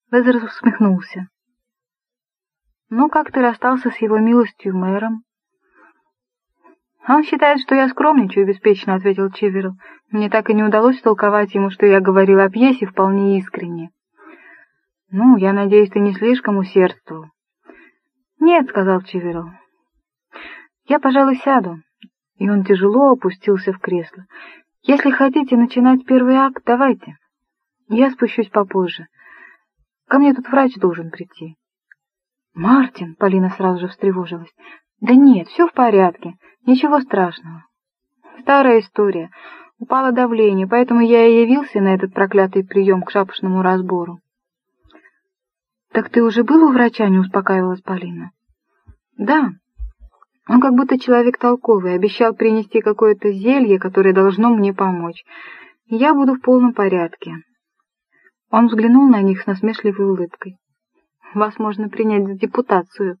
Лезерс усмехнулся. «Ну, как ты расстался с его милостью мэром?» «Он считает, что я скромничаю», — беспечно ответил Чиверл. «Мне так и не удалось толковать ему, что я говорил о пьесе вполне искренне». «Ну, я надеюсь, ты не слишком усердствовал». «Нет», — сказал Чиверл. «Я, пожалуй, сяду». И он тяжело опустился в кресло. «Если хотите начинать первый акт, давайте. Я спущусь попозже. Ко мне тут врач должен прийти». «Мартин», — Полина сразу же встревожилась. «Да нет, все в порядке. Ничего страшного. Старая история. Упало давление, поэтому я и явился на этот проклятый прием к шапошному разбору». «Так ты уже был у врача?» — не успокаивалась Полина. «Да. Он как будто человек толковый, обещал принести какое-то зелье, которое должно мне помочь. И я буду в полном порядке». Он взглянул на них с насмешливой улыбкой. «Вас можно принять за депутацию».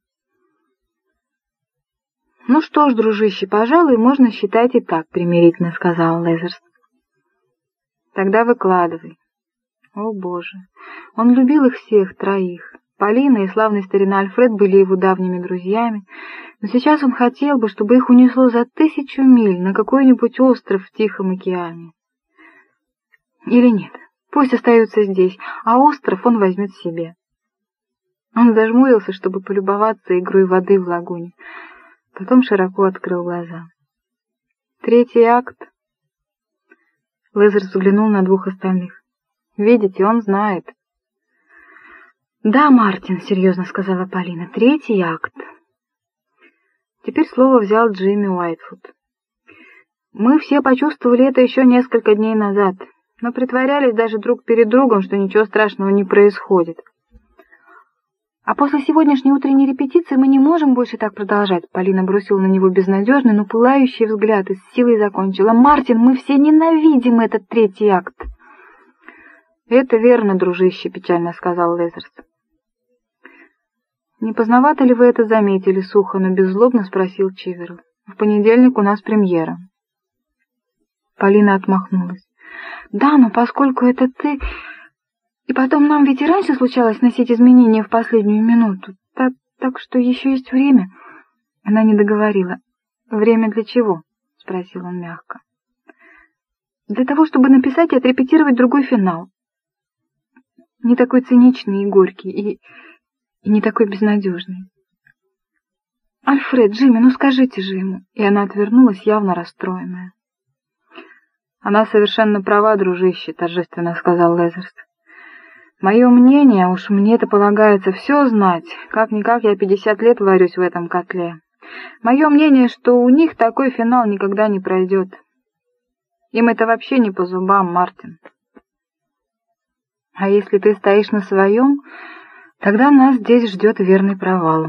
«Ну что ж, дружище, пожалуй, можно считать и так», — примирительно сказал Лезерс. «Тогда выкладывай». О, Боже! Он любил их всех троих. Полина и славный старина Альфред были его давними друзьями, но сейчас он хотел бы, чтобы их унесло за 1000 миль на какой-нибудь остров в Тихом океане. Или нет, пусть остаются здесь, а остров он возьмет себе. Он зажмурился, чтобы полюбоваться игрой воды в лагуне, потом широко открыл глаза. Третий акт. Лезерс взглянул на двух остальных. Видите, он знает. «Да, Мартин», — серьезно сказала Полина, — «третий акт». Теперь слово взял Джимми Уайтфуд. «Мы все почувствовали это еще несколько дней назад, но притворялись даже друг перед другом, что ничего страшного не происходит. А после сегодняшней утренней репетиции мы не можем больше так продолжать». Полина бросила на него безнадежный, но пылающий взгляд и с силой закончила. «Мартин, мы все ненавидим этот третий акт». «Это верно, дружище», — печально сказал Лезерс. «Не поздновато ли вы это заметили?» — сухо, но беззлобно спросил Чиверл. «В понедельник у нас премьера». Полина отмахнулась. «Да, но поскольку это ты... И потом нам ведь и раньше случалось носить изменения в последнюю минуту. Так что еще есть время». Она не договорила. «Время для чего?» — спросил он мягко. «Для того, чтобы написать и отрепетировать другой финал. Не такой циничный и горький, и не такой безнадежный. Альфред, Джимми, ну скажите же ему». И она отвернулась, явно расстроенная. «Она совершенно права, дружище», — торжественно сказал Лезерс. «Мое мнение, уж мне-то полагается все знать, как-никак я 50 лет варюсь в этом котле. Мое мнение, что у них такой финал никогда не пройдет. Им это вообще не по зубам, Мартин. А если ты стоишь на своем, тогда нас здесь ждет верный провал».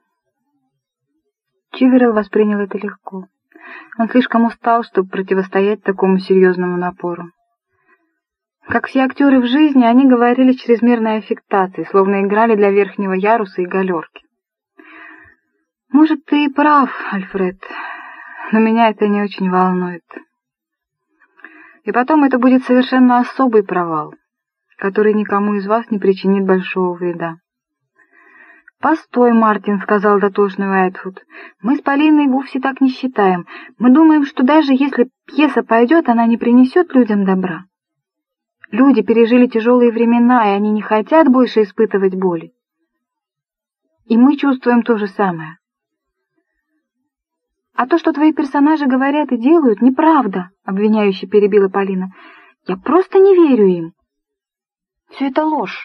Чиверл воспринял это легко. Он слишком устал, чтобы противостоять такому серьезному напору. Как все актеры в жизни, они говорили чрезмерной аффектацией, словно играли для верхнего яруса и галерки. «Может, ты и прав, Альфред, но меня это не очень волнует. И потом это будет совершенно особый провал, который никому из вас не причинит большого вреда». «Постой, Мартин», — сказал дотошный Уайтфуд. «Мы с Полиной вовсе так не считаем. Мы думаем, что даже если пьеса пойдет, она не принесет людям добра. Люди пережили тяжелые времена, и они не хотят больше испытывать боли. И мы чувствуем то же самое. А то, что твои персонажи говорят и делают, неправда», — обвиняюще перебила Полина. «Я просто не верю им. Все это ложь».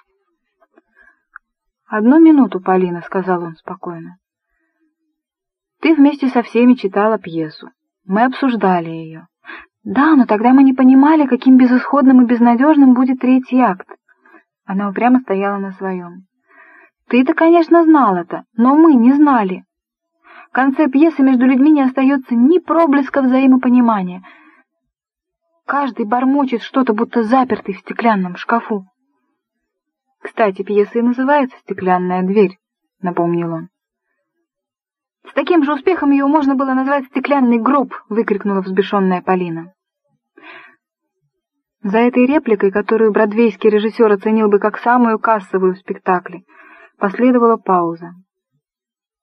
«Одну минуту, Полина», — сказал он спокойно. «Ты вместе со всеми читала пьесу. Мы обсуждали ее. Да, но тогда мы не понимали, каким безысходным и безнадежным будет третий акт». Она упрямо стояла на своем. «Ты-то, конечно, знал это, но мы не знали. В конце пьесы между людьми не остается ни проблеска взаимопонимания. Каждый бормочет что-то, будто запертый в стеклянном шкафу». «Кстати, пьеса и называется «Стеклянная дверь», — напомнил он. «С таким же успехом ее можно было назвать «Стеклянный гроб», — выкрикнула взбешенная Полина. За этой репликой, которую бродвейский режиссер оценил бы как самую кассовую в спектакле, последовала пауза.